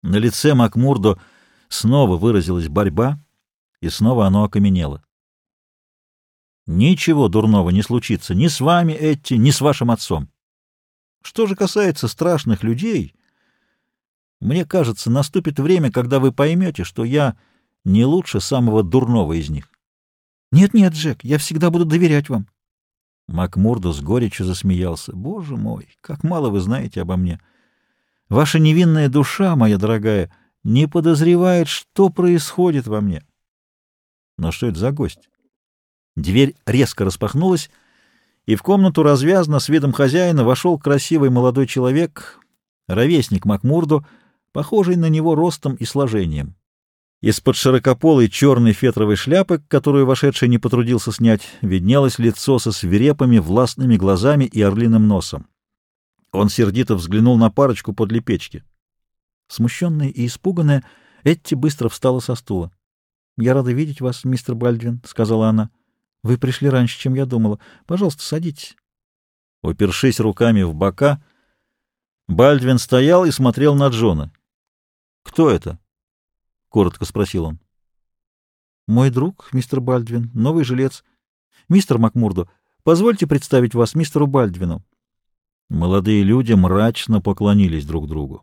На лице Макмурдо снова выразилась борьба, и снова оно окаменело. «Ничего дурного не случится ни с вами, Этти, ни с вашим отцом. Что же касается страшных людей, мне кажется, наступит время, когда вы поймете, что я не лучше самого дурного из них». «Нет-нет, Джек, я всегда буду доверять вам». Макмурдо с горечью засмеялся. «Боже мой, как мало вы знаете обо мне! Ваша невинная душа, моя дорогая, не подозревает, что происходит во мне». Но что это за гость? Дверь резко распахнулась, и в комнату развязно с видом хозяина вошел красивый молодой человек, ровесник Макмурдо, похожий на него ростом и сложением. Из-под широкополой черной фетровой шляпы, которую вошедший не потрудился снять, виднелось лицо со свирепыми властными глазами и орлиным носом. Он сердито взглянул на парочку подле печки. Смущенная и испуганная, Этти быстро встала со стула. «Я рада видеть вас, мистер Бальдвин», — сказала она. «Вы пришли раньше, чем я думала. Пожалуйста, садитесь». Упершись руками в бока, Бальдвин стоял и смотрел на Джона. «Кто это?» — коротко спросил он. «Мой друг, мистер Бальдвин, новый жилец. Мистер Макмурдо, позвольте представить вас мистеру Бальдвину». Молодые люди мрачно поклонились друг другу.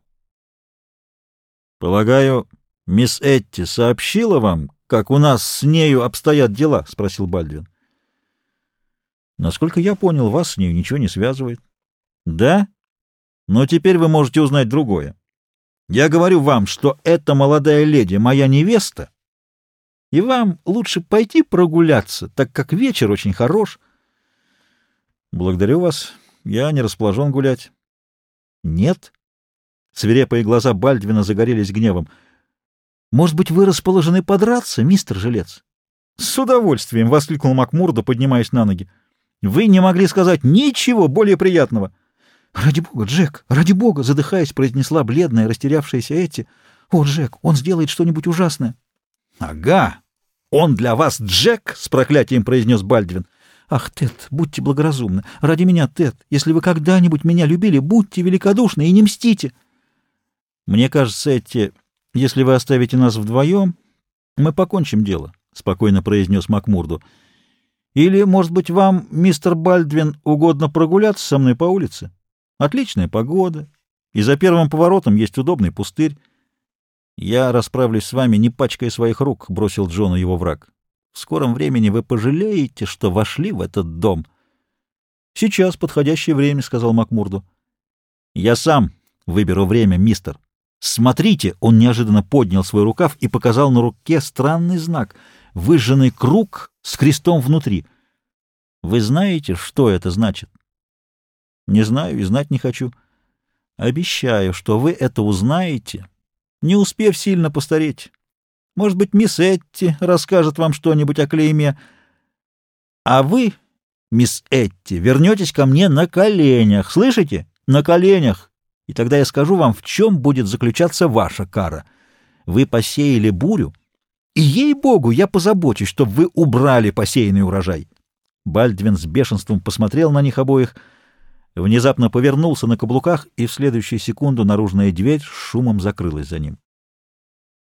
«Полагаю, мисс Этти сообщила вам, как у нас с нею обстоят дела?» — спросил Бальдвин. «Насколько я понял, вас с нею ничего не связывает». «Да? Но теперь вы можете узнать другое. Я говорю вам, что эта молодая леди моя невеста, и вам лучше пойти прогуляться, так как вечер очень хорош». «Благодарю вас. Я не расположен гулять». «Нет?» Свирепые глаза Бальдвина загорелись гневом. «Может быть, вы расположены подраться, мистер Жилец?» «С удовольствием!» — воскликнул Макмурдо, поднимаясь на ноги. «Вы не могли сказать ничего более приятного!» «Ради бога, Джек, ради бога!» — задыхаясь, произнесла бледная, растерявшаяся Этти. «О, Джек, он сделает что-нибудь ужасное!» «Ага! Он для вас Джек!» — с проклятием произнес Бальдвин. «Ах, Тед, будьте благоразумны! Ради меня, Тед, если вы когда-нибудь меня любили, будьте великодушны и не мстите!» «Мне кажется, Этти, если вы оставите нас вдвоем, мы покончим дело», — спокойно произнес Макмурдо. «Или, может быть, вам, мистер Бальдвин, угодно прогуляться со мной по улице? Отличная погода, и за первым поворотом есть удобный пустырь». «Я расправлюсь с вами, не пачкая своих рук», — бросил Джону его враг. «В скором времени вы пожалеете, что вошли в этот дом». «Сейчас подходящее время», — сказал Макмурдо. «Я сам выберу время, мистер. Смотрите!» — он неожиданно поднял свой рукав и показал на руке странный знак — выжженный круг с крестом внутри. «Вы знаете, что это значит?» «Не знаю и знать не хочу. Обещаю, что вы это узнаете, не успев сильно постареть. Может быть, мисс Этти расскажет вам что-нибудь о клейме. А вы, мисс Этти, вернетесь ко мне на коленях. Слышите? На коленях. И тогда я скажу вам, в чем будет заключаться ваша кара. Вы посеяли бурю, и, ей-богу, я позабочусь, чтобы вы убрали посеянный урожай». Бальдвин с бешенством посмотрел на них обоих, внезапно повернулся на каблуках, и в следующую секунду наружная дверь с шумом закрылась за ним.